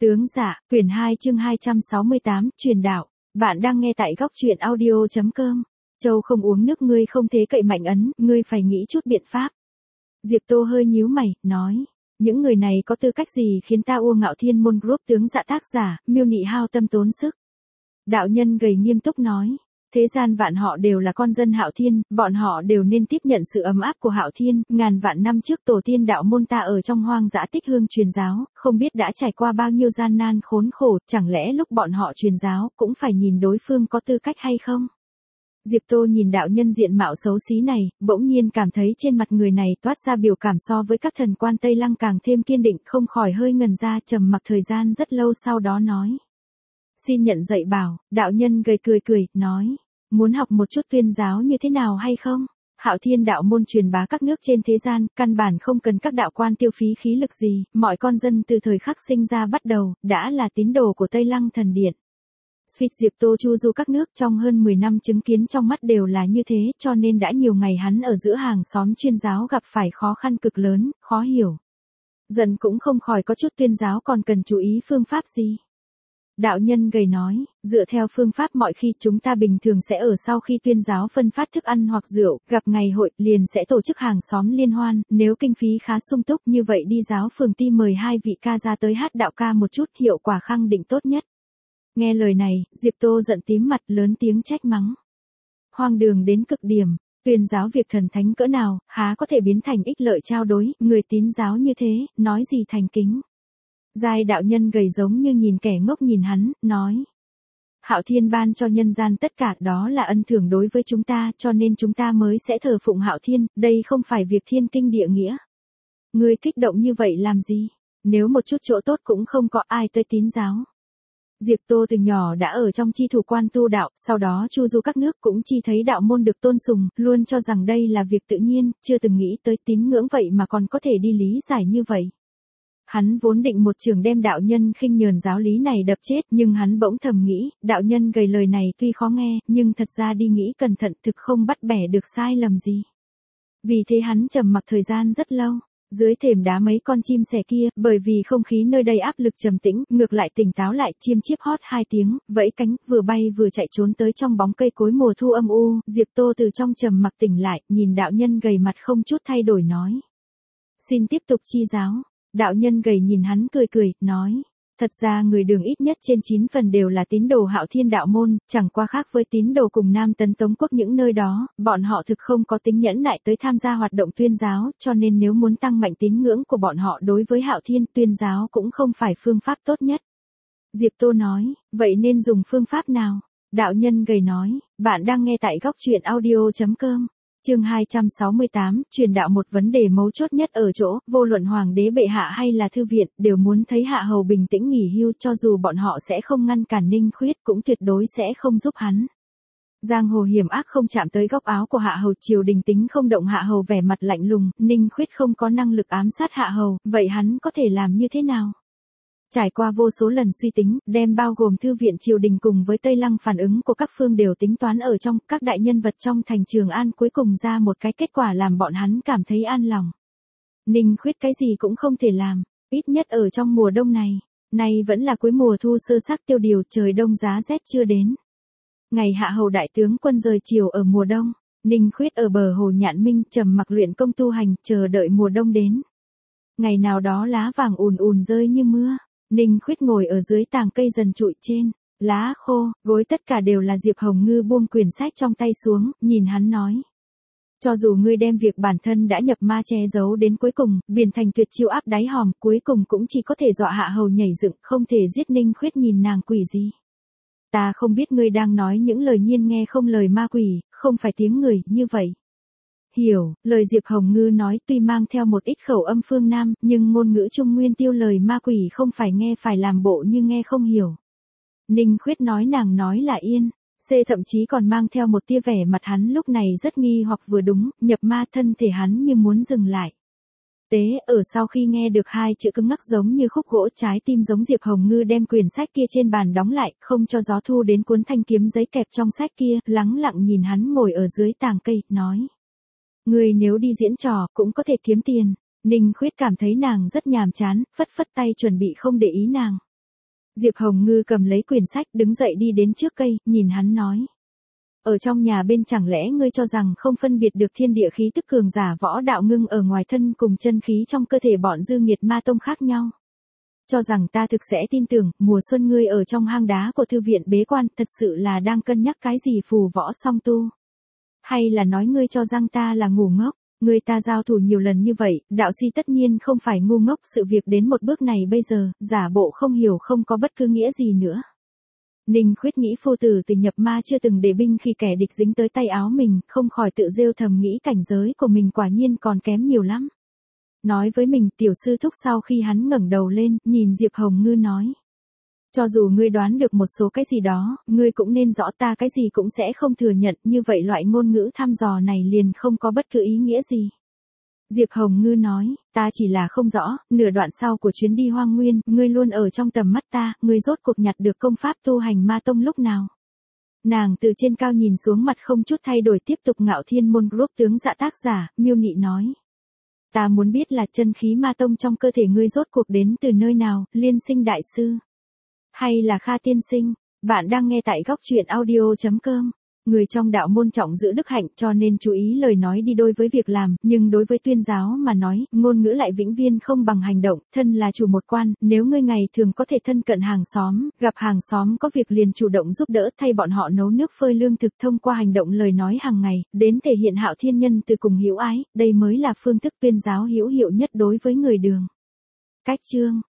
Tướng dạ, quyển 2 chương 268, truyền đạo. Bạn đang nghe tại góc truyện audio.com. Châu không uống nước ngươi không thế cậy mạnh ấn, ngươi phải nghĩ chút biện pháp. Diệp Tô hơi nhíu mày, nói. Những người này có tư cách gì khiến ta ua ngạo thiên môn group tướng dạ tác giả, miêu nị hao tâm tốn sức. Đạo nhân gầy nghiêm túc nói. Thế gian vạn họ đều là con dân Hạo Thiên, bọn họ đều nên tiếp nhận sự ấm áp của Hạo Thiên, ngàn vạn năm trước tổ tiên đạo môn ta ở trong hoang dã tích hương truyền giáo, không biết đã trải qua bao nhiêu gian nan khốn khổ, chẳng lẽ lúc bọn họ truyền giáo cũng phải nhìn đối phương có tư cách hay không? Diệp Tô nhìn đạo nhân diện mạo xấu xí này, bỗng nhiên cảm thấy trên mặt người này toát ra biểu cảm so với các thần quan Tây Lăng càng thêm kiên định, không khỏi hơi ngần ra, trầm mặc thời gian rất lâu sau đó nói. Xin nhận dạy bảo, đạo nhân gầy cười, nói, muốn học một chút tuyên giáo như thế nào hay không? Hạo Thiên đạo môn truyền bá các nước trên thế gian, căn bản không cần các đạo quan tiêu phí khí lực gì, mọi con dân từ thời khắc sinh ra bắt đầu, đã là tín đồ của Tây Lăng thần điện. Suýt Diệp Tô chu du các nước trong hơn 10 năm chứng kiến trong mắt đều là như thế, cho nên đã nhiều ngày hắn ở giữa hàng xóm chuyên giáo gặp phải khó khăn cực lớn, khó hiểu. Dần cũng không khỏi có chút tuyên giáo còn cần chú ý phương pháp gì. Đạo nhân gầy nói, dựa theo phương pháp mọi khi chúng ta bình thường sẽ ở sau khi tuyên giáo phân phát thức ăn hoặc rượu, gặp ngày hội, liền sẽ tổ chức hàng xóm liên hoan, nếu kinh phí khá sung túc như vậy đi giáo phường ti mời 2 vị ca ra tới hát đạo ca một chút, hiệu quả khẳng định tốt nhất. Nghe lời này, Diệp Tô giận tím mặt lớn tiếng trách mắng. Hoang đường đến cực điểm, tuyên giáo việc thần thánh cỡ nào, há có thể biến thành ích lợi trao đối, người tín giáo như thế, nói gì thành kính. Giai đạo nhân gầy giống như nhìn kẻ ngốc nhìn hắn, nói. Hạo Thiên ban cho nhân gian tất cả đó là ân thưởng đối với chúng ta, cho nên chúng ta mới sẽ thờ phụng Hạo Thiên, đây không phải việc thiên kinh địa nghĩa. Ngươi kích động như vậy làm gì? Nếu một chút chỗ tốt cũng không có ai tới tín giáo. Diệp Tô từ nhỏ đã ở trong chi thủ quan tu đạo, sau đó chu du các nước cũng chi thấy đạo môn được tôn sùng, luôn cho rằng đây là việc tự nhiên, chưa từng nghĩ tới tín ngưỡng vậy mà còn có thể đi lý giải như vậy. Hắn vốn định một trường đem đạo nhân khinh nhờn giáo lý này đập chết, nhưng hắn bỗng thầm nghĩ, đạo nhân gầy lời này tuy khó nghe, nhưng thật ra đi nghĩ cẩn thận thực không bắt bẻ được sai lầm gì. Vì thế hắn trầm mặc thời gian rất lâu. Dưới thềm đá mấy con chim sẻ kia, bởi vì không khí nơi đây áp lực trầm tĩnh, ngược lại tỉnh táo lại, chim chiếp hót 2 tiếng, vẫy cánh, vừa bay vừa chạy trốn tới trong bóng cây cối mùa thu âm u, Diệp Tô từ trong trầm mặc tỉnh lại, nhìn đạo nhân gầy mặt không chút thay đổi nói. Xin tiếp tục chi giáo. Đạo nhân gầy nhìn hắn cười, nói. Thật ra người Đường ít nhất trên 9 phần đều là tín đồ Hạo Thiên đạo môn, chẳng qua khác với tín đồ cùng Nam Tấn Tống quốc những nơi đó, bọn họ thực không có tính nhẫn nại tới tham gia hoạt động tuyên giáo, cho nên nếu muốn tăng mạnh tín ngưỡng của bọn họ đối với Hạo Thiên, tuyên giáo cũng không phải phương pháp tốt nhất. Diệp Tô nói, vậy nên dùng phương pháp nào? Đạo nhân gầy nói, bạn đang nghe tại góc truyện audio.com. Chương 268, truyền đạo một vấn đề mấu chốt nhất ở chỗ, vô luận hoàng đế bệ hạ hay là thư viện, đều muốn thấy hạ hầu bình tĩnh nghỉ hưu, cho dù bọn họ sẽ không ngăn cản Ninh Khuyết cũng tuyệt đối sẽ không giúp hắn. Giang hồ hiểm ác không chạm tới góc áo của hạ hầu, triều đình tính không động hạ hầu vẻ mặt lạnh lùng, Ninh Khuyết không có năng lực ám sát hạ hầu, vậy hắn có thể làm như thế nào? Trải qua vô số lần suy tính, đem bao gồm thư viện triều đình cùng với Tây Lăng phản ứng của các phương đều tính toán ở trong, các đại nhân vật trong thành Trường An cuối cùng ra một cái kết quả làm bọn hắn cảm thấy an lòng. Ninh Khuyết cái gì cũng không thể làm, ít nhất ở trong mùa đông này. Nay vẫn là cuối mùa thu sơ sắc tiêu điều, trời đông giá rét chưa đến. Ngày hạ hầu đại tướng quân rời triều ở mùa đông, Ninh Khuyết ở bờ hồ Nhạn Minh trầm mặc luyện công tu hành, chờ đợi mùa đông đến. Ngày nào đó lá vàng ùn ùn rơi như mưa. Ninh Khuyết ngồi ở dưới tàng cây dần trụi trên, lá khô, gối tất cả đều là Diệp Hồng Ngư buông quyển sách trong tay xuống, nhìn hắn nói. Cho dù ngươi đem việc bản thân đã nhập ma che giấu đến cuối cùng, biển thành tuyệt chiêu áp đáy hòm, cuối cùng cũng chỉ có thể dọa hạ hầu nhảy dựng, không thể giết. Ninh Khuyết nhìn nàng quỷ gì. Ta không biết ngươi đang nói những lời nhiên nghe không lời ma quỷ, không phải tiếng người, như vậy. Hiểu, lời Diệp Hồng Ngư nói tuy mang theo một ít khẩu âm phương Nam, nhưng ngôn ngữ Trung Nguyên tiêu lời ma quỷ không phải nghe phải làm bộ như nghe không hiểu. Ninh Khuyết nói nàng nói là yên, thậm chí còn mang theo một tia vẻ mặt hắn lúc này rất nghi hoặc vừa đúng, nhập ma thân thể hắn như muốn dừng lại. Tế, ở sau khi nghe được 2 chữ cứng ngắc giống như khúc gỗ, trái tim giống Diệp Hồng Ngư đem quyển sách kia trên bàn đóng lại, không cho gió thu đến cuốn thanh kiếm giấy kẹp trong sách kia, lắng lặng nhìn hắn ngồi ở dưới tàng cây, nói. Người nếu đi diễn trò cũng có thể kiếm tiền. Ninh Khuyết cảm thấy nàng rất nhàm chán, phất phất tay chuẩn bị không để ý nàng. Diệp Hồng Ngư cầm lấy quyển sách đứng dậy đi đến trước cây, nhìn hắn nói. Ở trong nhà bên chẳng lẽ ngươi cho rằng không phân biệt được thiên địa khí tức cường giả võ đạo ngưng ở ngoài thân cùng chân khí trong cơ thể bọn dư nghiệt ma tông khác nhau. Cho rằng ta thực sẽ tin tưởng, mùa xuân ngươi ở trong hang đá của thư viện bế quan thật sự là đang cân nhắc cái gì phù võ song tu. Hay là nói ngươi cho rằng ta là ngu ngốc, ngươi ta giao thủ nhiều lần như vậy, đạo sĩ tất nhiên không phải ngu ngốc, sự việc đến một bước này bây giờ, giả bộ không hiểu không có bất cứ nghĩa gì nữa. Ninh Khuyết nghĩ phu tử từ nhập ma chưa từng để binh khi kẻ địch dính tới tay áo mình, không khỏi tự rêu thầm nghĩ cảnh giới của mình quả nhiên còn kém nhiều lắm. Nói với mình, tiểu sư thúc sau khi hắn ngẩng đầu lên, nhìn Diệp Hồng Ngư nói. Cho dù ngươi đoán được một số cái gì đó, ngươi cũng nên rõ ta cái gì cũng sẽ không thừa nhận, như vậy loại ngôn ngữ thăm dò này liền không có bất cứ ý nghĩa gì. Diệp Hồng Ngư nói, ta chỉ là không rõ, nửa đoạn sau của chuyến đi Hoang Nguyên, ngươi luôn ở trong tầm mắt ta, ngươi rốt cuộc nhặt được công pháp tu hành ma tông lúc nào. Nàng từ trên cao nhìn xuống mặt không chút thay đổi tiếp tục Ngạo Thiên Môn Group tướng dạ tác giả, miêu nị nói. Ta muốn biết là chân khí ma tông trong cơ thể ngươi rốt cuộc đến từ nơi nào, Liên Sinh đại sư. Hay là Kha tiên sinh, bạn đang nghe tại góc truyện audio.com. Người trong đạo môn trọng giữ đức hạnh cho nên chú ý lời nói đi đôi với việc làm, nhưng đối với tuyên giáo mà nói, ngôn ngữ lại vĩnh viên không bằng hành động, thân là chủ một quan, nếu ngươi ngày thường có thể thân cận hàng xóm, gặp hàng xóm có việc liền chủ động giúp đỡ thay bọn họ nấu nước phơi lương thực thông qua hành động lời nói hàng ngày, đến thể hiện Hạo Thiên Nhân từ cùng hữu ái, đây mới là phương thức tuyên giáo hữu hiệu nhất đối với người đường. Cách chương